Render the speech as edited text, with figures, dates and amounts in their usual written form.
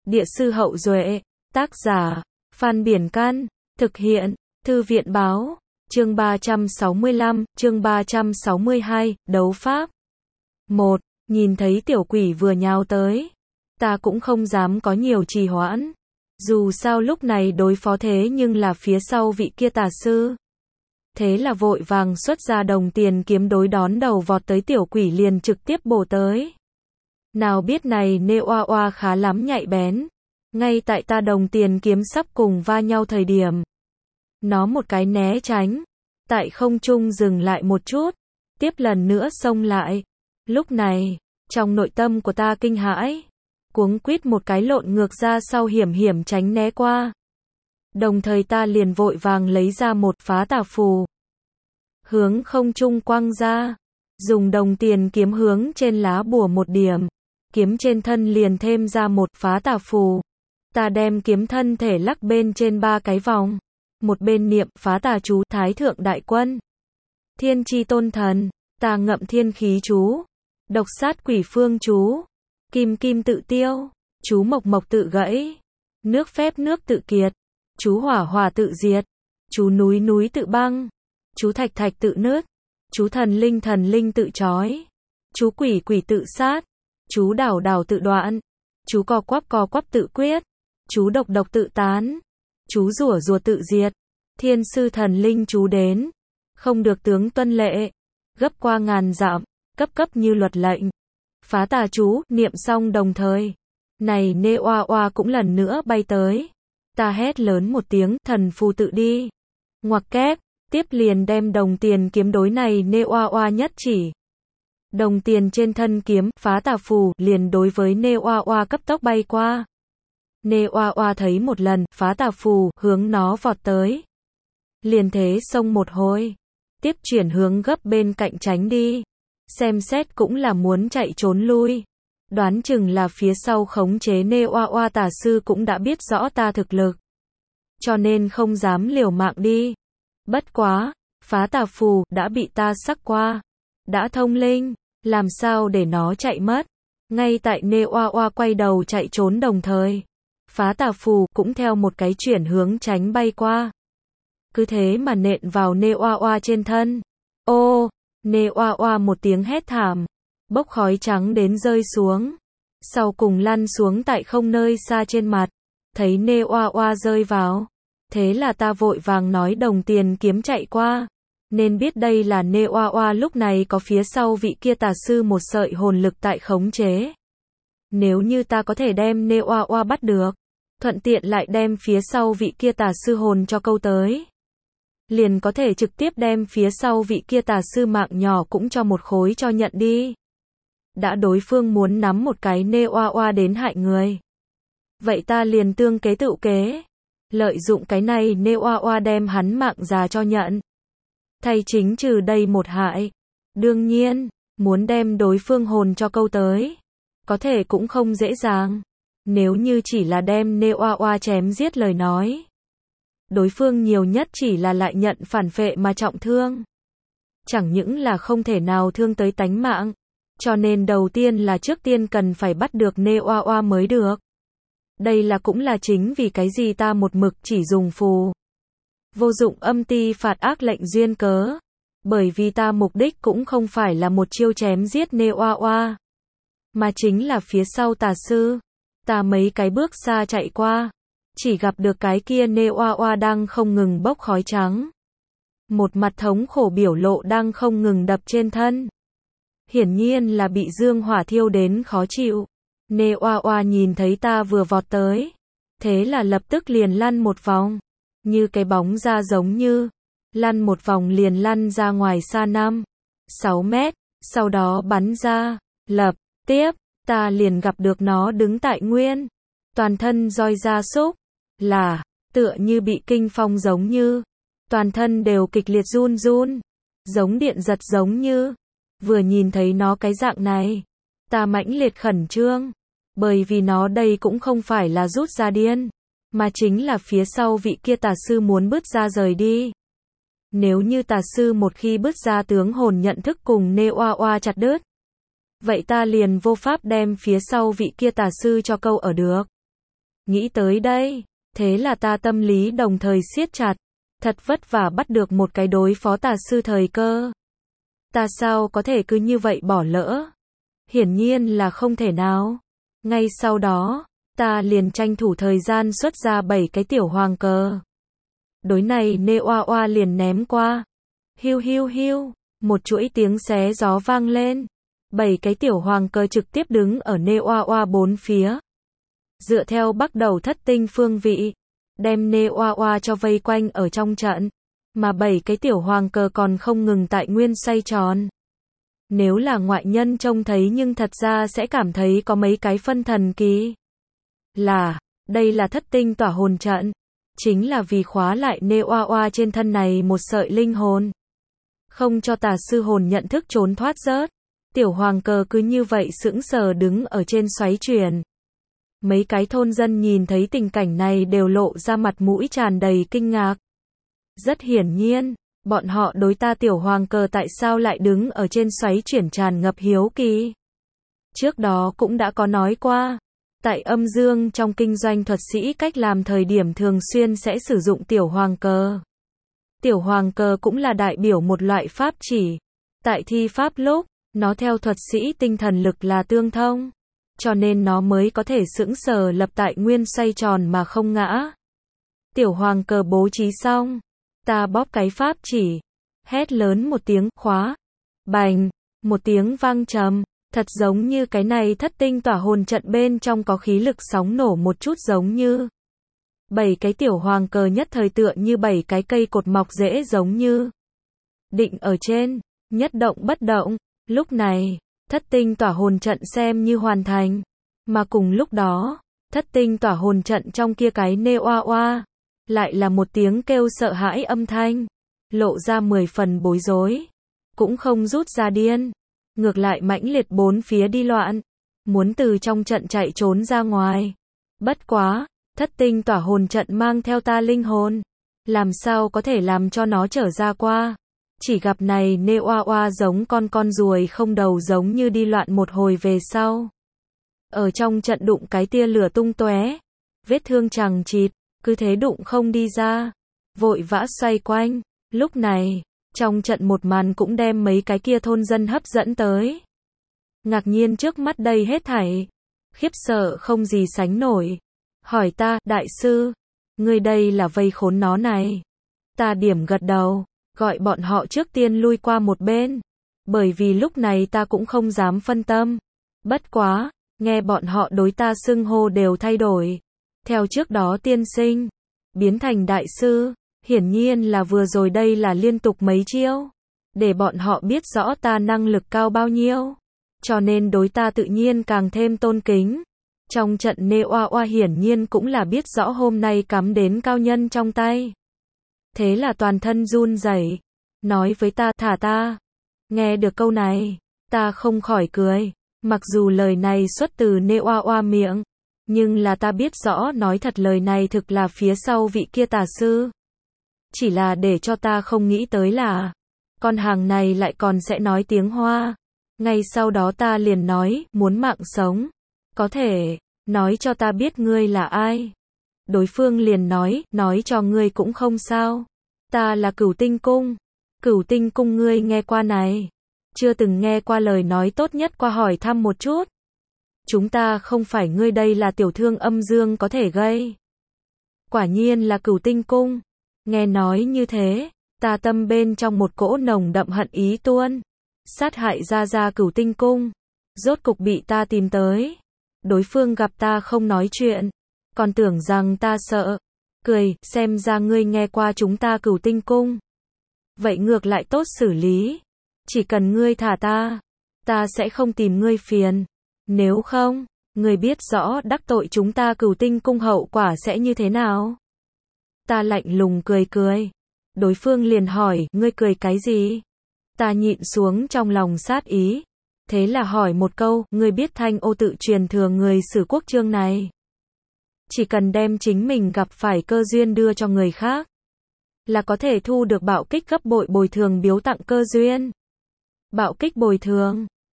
Địa sư Hậu Duệ, tác giả, Phan Biển Căn, thực hiện, Thư viện Báo, chương 365, chương 362, đấu pháp. 1. Nhìn thấy tiểu quỷ vừa nhào tới, ta cũng không dám có nhiều trì hoãn. Dù sao lúc này đối phó thế nhưng là phía sau vị kia tà sư. Thế là vội vàng xuất ra đồng tiền kiếm đối đón đầu vọt tới tiểu quỷ liền trực tiếp bổ tới. Nào biết này nê oa oa khá lắm nhạy bén. Ngay tại ta đồng tiền kiếm sắp cùng va nhau thời điểm. Nó một cái né tránh. Tại không trung dừng lại một chút. Tiếp lần nữa xông lại. Lúc này, trong nội tâm của ta kinh hãi. Cuống quýt một cái lộn ngược ra sau hiểm hiểm tránh né qua. Đồng thời ta liền vội vàng lấy ra một phá tà phù. Hướng không trung quăng ra. Dùng đồng tiền kiếm hướng trên lá bùa một điểm. Kiếm trên thân liền thêm ra một phá tà phù. Ta đem kiếm thân thể lắc bên trên 3 cái vòng. Một bên niệm phá tà chú Thái Thượng Đại Quân. Thiên Chi Tôn Thần. Ta ngậm thiên khí chú. Độc sát quỷ phương chú. Kim kim tự tiêu. Chú mộc mộc tự gãy. Nước phép nước tự kiệt. Chú hỏa hỏa tự diệt. Chú núi núi tự băng. Chú thạch thạch tự nứt. Chú thần linh tự trói. Chú quỷ quỷ tự sát. Chú đảo đảo tự đoạn. Chú co quắp tự quyết. Chú độc độc tự tán. Chú rủa rùa tự diệt. Thiên sư thần linh chú đến. Không được tướng tuân lệ. Gấp qua ngàn dặm. Cấp cấp như luật lệnh. Phá tà chú, niệm xong đồng thời. Này nê oa oa cũng lần nữa bay tới. Ta hét lớn một tiếng, thần phù tự đi. Ngoặc kép, tiếp liền đem đồng tiền kiếm đối này nê oa oa nhất chỉ. Đồng tiền trên thân kiếm, phá tà phù, liền đối với nê oa oa cấp tốc bay qua. Nê oa oa thấy một lần, phá tà phù, hướng nó vọt tới. Liền thế xông một hồi. Tiếp chuyển hướng gấp bên cạnh tránh đi. Xem xét cũng là muốn chạy trốn lui. Đoán chừng là phía sau khống chế nê oa oa tà sư cũng đã biết rõ ta thực lực. Cho nên không dám liều mạng đi. Bất quá, phá tà phù, đã bị ta sắc qua. Đã thông linh, làm sao để nó chạy mất. Ngay tại nê oa oa quay đầu chạy trốn đồng thời. Phá tà phù, cũng theo một cái chuyển hướng tránh bay qua. Cứ thế mà nện vào nê oa oa trên thân. Ô, nê oa oa một tiếng hét thảm. Bốc khói trắng đến rơi xuống. Sau cùng lăn xuống tại không nơi xa trên mặt. Thấy nê oa oa rơi vào. Thế là ta vội vàng nói đồng tiền kiếm chạy qua. Nên biết đây là nê oa oa lúc này có phía sau vị kia tà sư một sợi hồn lực tại khống chế. Nếu như ta có thể đem nê oa oa bắt được. Thuận tiện lại đem phía sau vị kia tà sư hồn cho câu tới. Liền có thể trực tiếp đem phía sau vị kia tà sư mạng nhỏ cũng cho một khối cho nhận đi. Đã đối phương muốn nắm một cái nê oa oa đến hại người. Vậy ta liền tương kế tựu kế. Lợi dụng cái này nê oa oa đem hắn mạng già cho nhận. Thay chính trừ đây một hại. Đương nhiên, muốn đem đối phương hồn cho câu tới. Có thể cũng không dễ dàng. Nếu như chỉ là đem nê oa oa chém giết lời nói. Đối phương nhiều nhất chỉ là lại nhận phản phệ mà trọng thương. Chẳng những là không thể nào thương tới tánh mạng. Cho nên đầu tiên là trước tiên cần phải bắt được nê oa oa mới được. Đây là cũng là chính vì cái gì ta một mực chỉ dùng phù. Vô dụng âm ti phạt ác lệnh duyên cớ. Bởi vì ta mục đích cũng không phải là một chiêu chém giết nê oa oa. Mà chính là phía sau tà sư. Ta mấy cái bước xa chạy qua. Chỉ gặp được cái kia nê oa oa đang không ngừng bốc khói trắng. Một mặt thống khổ biểu lộ đang không ngừng đập trên thân. Hiển nhiên là bị dương hỏa thiêu đến khó chịu. Nê oa oa nhìn thấy ta vừa vọt tới. Thế là lập tức liền lăn một vòng. Như cái bóng ra giống như. Lăn một vòng liền lăn ra ngoài xa 5-6 mét. Sau đó bắn ra. Lập tiếp. Ta liền gặp được nó đứng tại nguyên. Toàn thân roi ra súc. Là. Tựa như bị kinh phong giống như. Toàn thân đều kịch liệt run run. Giống điện giật giống như. Vừa nhìn thấy nó cái dạng này. Ta mãnh liệt khẩn trương. Bởi vì nó đây cũng không phải là rút ra điên. Mà chính là phía sau vị kia tà sư muốn bứt ra rời đi. Nếu như tà sư một khi bứt ra tướng hồn nhận thức cùng nê oa oa chặt đứt. Vậy ta liền vô pháp đem phía sau vị kia tà sư cho câu ở được. Nghĩ tới đây, thế là ta tâm lý đồng thời siết chặt, thật vất vả bắt được một cái đối phó tà sư thời cơ. Ta sao có thể cứ như vậy bỏ lỡ? Hiển nhiên là không thể nào. Ngay sau đó, ta liền tranh thủ thời gian xuất ra 7 cái tiểu hoàng cờ. Đối này Nê Oa Oa liền ném qua. Hiu hiu hiu, một chuỗi tiếng xé gió vang lên. 7 cái tiểu hoàng cờ trực tiếp đứng ở Nê Oa Oa bốn phía. Dựa theo bắt đầu thất tinh phương vị, đem Nê Oa Oa cho vây quanh ở trong trận. Mà 7 cái tiểu hoàng cờ còn không ngừng tại nguyên xoay tròn. Nếu là ngoại nhân trông thấy nhưng thật ra sẽ cảm thấy có mấy cái phân thần kỳ. Đây là thất tinh tỏa hồn trận. Chính là vì khóa lại Nê Oa Oa trên thân này một sợi linh hồn. Không cho tà sư hồn nhận thức trốn thoát rớt. Tiểu hoàng cờ cứ như vậy sững sờ đứng ở trên xoáy chuyển. Mấy cái thôn dân nhìn thấy tình cảnh này đều lộ ra mặt mũi tràn đầy kinh ngạc. Rất hiển nhiên, bọn họ đối ta tiểu hoàng cờ tại sao lại đứng ở trên xoáy chuyển tràn ngập hiếu kỳ. Trước đó cũng đã có nói qua, tại âm dương trong kinh doanh thuật sĩ cách làm thời điểm thường xuyên sẽ sử dụng tiểu hoàng cờ. Tiểu hoàng cờ cũng là đại biểu một loại pháp chỉ. Tại thi pháp lúc, nó theo thuật sĩ tinh thần lực là tương thông, cho nên nó mới có thể sững sờ lập tại nguyên xoay tròn mà không ngã. Tiểu hoàng cờ bố trí xong, ta bóp cái pháp chỉ, hét lớn một tiếng, khóa, bành, một tiếng vang trầm, thật giống như cái này thất tinh tỏa hồn trận bên trong có khí lực sóng nổ một chút giống như. 7 cái tiểu hoàng cờ nhất thời tựa như 7 cái cây cột mọc rễ giống như. Định ở trên, nhất động bất động, lúc này, thất tinh tỏa hồn trận xem như hoàn thành. Mà cùng lúc đó, thất tinh tỏa hồn trận trong kia cái Nê Oa Oa, lại là một tiếng kêu sợ hãi âm thanh, lộ ra 10 phần bối rối, cũng không rút ra điên, ngược lại mãnh liệt bốn phía đi loạn, muốn từ trong trận chạy trốn ra ngoài. Bất quá, thất tinh tỏa hồn trận mang theo ta linh hồn, làm sao có thể làm cho nó trở ra qua. Chỉ gặp này Nê Oa Oa giống con ruồi không đầu giống như đi loạn một hồi về sau. Ở trong trận đụng cái tia lửa tung tóe, vết thương chằng chịt, cứ thế đụng không đi ra, vội vã xoay quanh. Lúc này, trong trận một màn cũng đem mấy cái kia thôn dân hấp dẫn tới. Ngạc nhiên trước mắt đây hết thảy, khiếp sợ không gì sánh nổi. Hỏi ta, đại sư, ngươi đây là vây khốn nó này. Ta điểm gật đầu, gọi bọn họ trước tiên lui qua một bên, bởi vì lúc này ta cũng không dám phân tâm. Bất quá, nghe bọn họ đối ta xưng hô đều thay đổi. Theo trước đó tiên sinh, biến thành đại sư, hiển nhiên là vừa rồi đây là liên tục mấy chiêu, để bọn họ biết rõ ta năng lực cao bao nhiêu, cho nên đối ta tự nhiên càng thêm tôn kính. Trong trận Nê Oa Oa hiển nhiên cũng là biết rõ hôm nay cắm đến cao nhân trong tay. Thế là toàn thân run rẩy, nói với ta, thả ta. Nghe được câu này, ta không khỏi cười, mặc dù lời này xuất từ Nê Oa Oa miệng, nhưng là ta biết rõ nói thật lời này thực là phía sau vị kia tà sư. Chỉ là để cho ta không nghĩ tới là, con hàng này lại còn sẽ nói tiếng Hoa. Ngay sau đó ta liền nói, muốn mạng sống, có thể, nói cho ta biết ngươi là ai. Đối phương liền nói cho ngươi cũng không sao. Ta là Cửu Tinh Cung. Cửu Tinh Cung ngươi nghe qua này. Chưa từng nghe qua lời nói tốt nhất qua hỏi thăm một chút. Chúng ta không phải ngươi đây là tiểu thương âm dương có thể gây. Quả nhiên là Cửu Tinh Cung. Nghe nói như thế, ta tâm bên trong một cỗ nồng đậm hận ý tuôn. Sát hại ra Cửu Tinh Cung. Rốt cục bị ta tìm tới. Đối phương gặp ta không nói chuyện, còn tưởng rằng ta sợ. Cười, xem ra ngươi nghe qua chúng ta Cửu Tinh Cung. Vậy ngược lại tốt xử lý. Chỉ cần ngươi thả ta sẽ không tìm ngươi phiền. Nếu không, ngươi biết rõ đắc tội chúng ta Cửu Tinh Cung hậu quả sẽ như thế nào? Ta lạnh lùng cười. Đối phương liền hỏi, ngươi cười cái gì? Ta nhịn xuống trong lòng sát ý. Thế là hỏi một câu, ngươi biết Thanh Ô tự truyền thừa người Sử Quốc chương này. Chỉ cần đem chính mình gặp phải cơ duyên đưa cho người khác, là có thể thu được bạo kích gấp bội bồi thường biếu tặng cơ duyên. Bạo kích bồi thường,